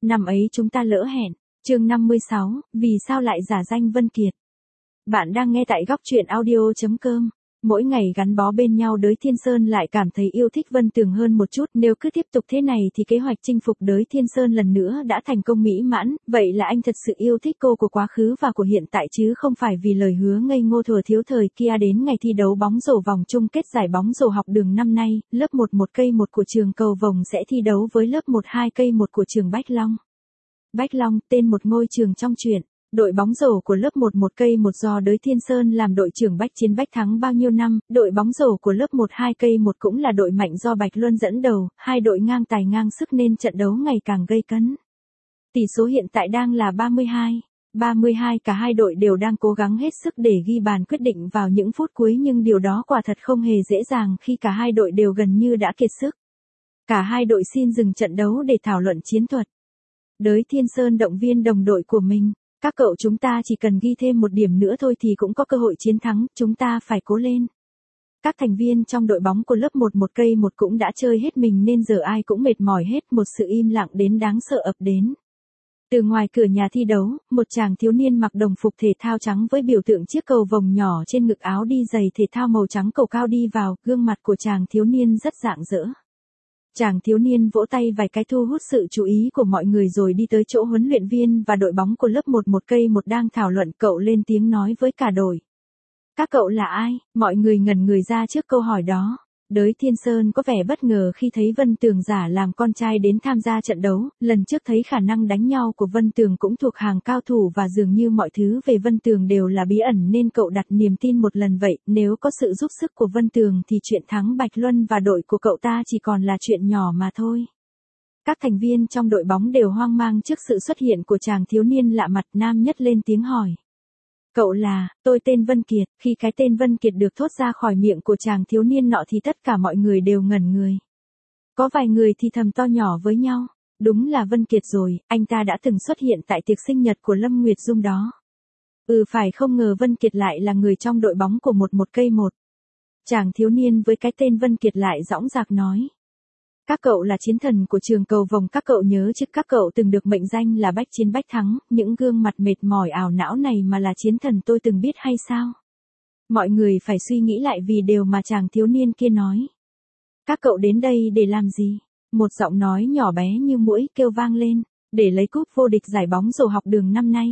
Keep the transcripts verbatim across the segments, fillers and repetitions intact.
năm ấy chúng ta lỡ hẹn. Chương năm mươi sáu, vì sao lại giả danh Vân Kiệt? Bạn đang nghe tại góc truyện audio chấm com. Mỗi ngày gắn bó bên nhau, Đới Thiên Sơn lại cảm thấy yêu thích Vân Tường hơn một chút. Nếu cứ tiếp tục thế này thì kế hoạch chinh phục Đới Thiên Sơn lần nữa đã thành công mỹ mãn. Vậy là anh thật sự yêu thích cô của quá khứ và của hiện tại, chứ không phải vì lời hứa ngây ngô thuở thiếu thời kia. Đến ngày thi đấu bóng rổ vòng chung kết giải bóng rổ học đường năm nay, lớp một một cây một của trường Cầu Vồng sẽ thi đấu với lớp một hai cây một của trường Bách Long. Bách Long, tên một ngôi trường trong truyện. Đội bóng rổ của lớp một một cây một do Đới Thiên Sơn làm đội trưởng Bách chiến bách thắng bao nhiêu năm, đội bóng rổ của lớp một hai cây một cũng là đội mạnh do Bạch Luân dẫn đầu, hai đội ngang tài ngang sức nên trận đấu ngày càng gay cấn. Tỷ số hiện tại đang là ba mươi hai ba mươi hai, cả hai đội đều đang cố gắng hết sức để ghi bàn quyết định vào những phút cuối, nhưng điều đó quả thật không hề dễ dàng khi cả hai đội đều gần như đã kiệt sức. Cả hai đội xin dừng trận đấu để thảo luận chiến thuật. Đới Thiên Sơn động viên đồng đội của mình. Các cậu, chúng ta chỉ cần ghi thêm một điểm nữa thôi thì cũng có cơ hội chiến thắng, chúng ta phải cố lên. Các thành viên trong đội bóng của lớp một một cây một cũng đã chơi hết mình nên giờ ai cũng mệt mỏi hết, một sự im lặng đến đáng sợ ập đến. Từ ngoài cửa nhà thi đấu, một chàng thiếu niên mặc đồng phục thể thao trắng với biểu tượng chiếc cầu vồng nhỏ trên ngực, áo đi giày thể thao màu trắng cầu cao đi vào, gương mặt của chàng thiếu niên rất rạng rỡ. Chàng thiếu niên vỗ tay vài cái thu hút sự chú ý của mọi người rồi đi tới chỗ huấn luyện viên và đội bóng của lớp một một cây một đang thảo luận. Cậu lên tiếng nói với cả đội. Các cậu là ai? Mọi người ngẩn người ra trước câu hỏi đó. Đới Thiên Sơn có vẻ bất ngờ khi thấy Vân Tường giả làm con trai đến tham gia trận đấu. Lần trước thấy khả năng đánh nhau của Vân Tường cũng thuộc hàng cao thủ và dường như mọi thứ về Vân Tường đều là bí ẩn nên cậu đặt niềm tin một lần vậy. Nếu có sự giúp sức của Vân Tường thì chuyện thắng Bạch Luân và đội của cậu ta chỉ còn là chuyện nhỏ mà thôi. Các thành viên trong đội bóng đều hoang mang trước sự xuất hiện của chàng thiếu niên lạ mặt. Nam nhất lên tiếng hỏi. Cậu là, tôi tên Vân Kiệt. Khi cái tên Vân Kiệt được thốt ra khỏi miệng của chàng thiếu niên nọ thì tất cả mọi người đều ngẩn người. Có vài người thì thầm to nhỏ với nhau. Đúng là Vân Kiệt rồi, anh ta đã từng xuất hiện tại tiệc sinh nhật của Lâm Nguyệt Dung đó. Ừ, phải, không ngờ Vân Kiệt lại là người trong đội bóng của một một cây một. Chàng thiếu niên với cái tên Vân Kiệt lại dõng dạc nói. Các cậu là chiến thần của trường Cầu Vồng, các cậu nhớ chứ, các cậu từng được mệnh danh là bách chiến bách thắng, những gương mặt mệt mỏi ảo não này mà là chiến thần tôi từng biết hay sao? Mọi người phải suy nghĩ lại vì điều mà chàng thiếu niên kia nói. Các cậu đến đây để làm gì? Một giọng nói nhỏ bé như muỗi kêu vang lên, để lấy cúp vô địch giải bóng rổ học đường năm nay.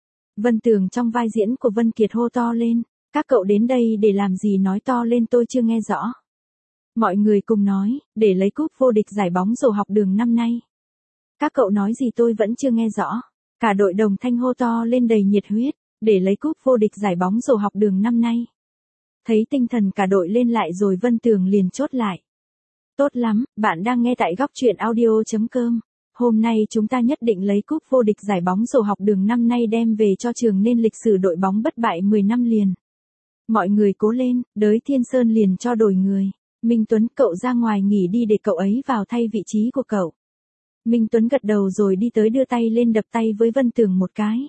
Vân Tường trong vai diễn của Vân Kiệt hô to lên, các cậu đến đây để làm gì? Nói to lên, tôi chưa nghe rõ. Mọi người cùng nói, để lấy cúp vô địch giải bóng rổ học đường năm nay. Các cậu nói gì tôi vẫn chưa nghe rõ. Cả đội đồng thanh hô to lên đầy nhiệt huyết, để lấy cúp vô địch giải bóng rổ học đường năm nay. Thấy tinh thần cả đội lên lại rồi, Vân Tường liền chốt lại. Tốt lắm, bạn đang nghe tại góc truyện audio chấm com. Hôm nay chúng ta nhất định lấy cúp vô địch giải bóng rổ học đường năm nay đem về cho trường nên lịch sử đội bóng bất bại mười năm liền. Mọi người cố lên. Đới Thiên Sơn liền cho đổi người. Minh Tuấn, cậu ra ngoài nghỉ đi để cậu ấy vào thay vị trí của cậu. Minh Tuấn gật đầu rồi đi tới đưa tay lên đập tay với Vân Tường một cái.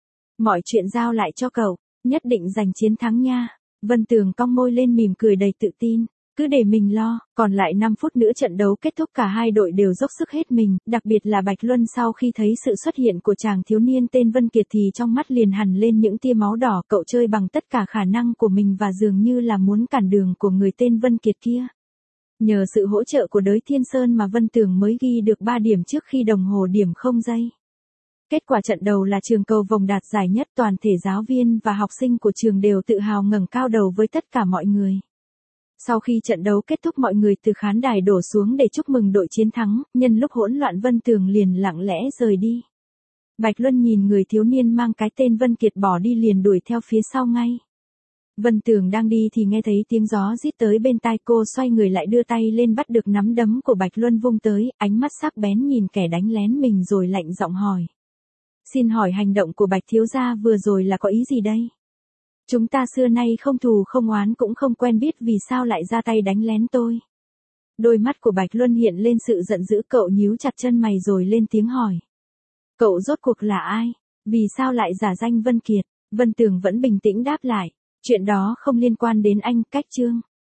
Mọi chuyện giao lại cho cậu, nhất định giành chiến thắng nha. Vân Tường cong môi lên mỉm cười đầy tự tin. Cứ để mình lo. Còn lại năm phút nữa trận đấu kết thúc, cả hai đội đều dốc sức hết mình, đặc biệt là Bạch Luân sau khi thấy sự xuất hiện của chàng thiếu niên tên Vân Kiệt thì trong mắt liền hằn lên những tia máu đỏ. Cậu chơi bằng tất cả khả năng của mình và dường như là muốn cản đường của người tên Vân Kiệt kia. Nhờ sự hỗ trợ của Đới Thiên Sơn mà Vân Tường mới ghi được ba điểm trước khi đồng hồ điểm không giây. Kết quả trận đầu là trường Cầu Vồng đạt giải nhất, toàn thể giáo viên và học sinh của trường đều tự hào ngẩng cao đầu với tất cả mọi người. Sau khi trận đấu kết thúc, mọi người từ khán đài đổ xuống để chúc mừng đội chiến thắng. Nhân lúc hỗn loạn, Vân Tường liền lặng lẽ rời đi. Bạch Luân nhìn người thiếu niên mang cái tên Vân Kiệt bỏ đi liền đuổi theo phía sau ngay. Vân Tường đang đi thì nghe thấy tiếng gió rít tới bên tai cô, xoay người lại đưa tay lên bắt được nắm đấm của Bạch Luân vung tới, ánh mắt sắc bén nhìn kẻ đánh lén mình rồi lạnh giọng hỏi. Xin hỏi hành động của Bạch thiếu gia vừa rồi là có ý gì đây? Chúng ta xưa nay không thù không oán cũng không quen biết, vì sao lại ra tay đánh lén tôi? Đôi mắt của Bạch Luân hiện lên sự giận dữ, cậu nhíu chặt chân mày rồi lên tiếng hỏi. Cậu rốt cuộc là ai? Vì sao lại giả danh Vân Kiệt? Vân Tường vẫn bình tĩnh đáp lại. Chuyện đó không liên quan đến anh, cách Trương.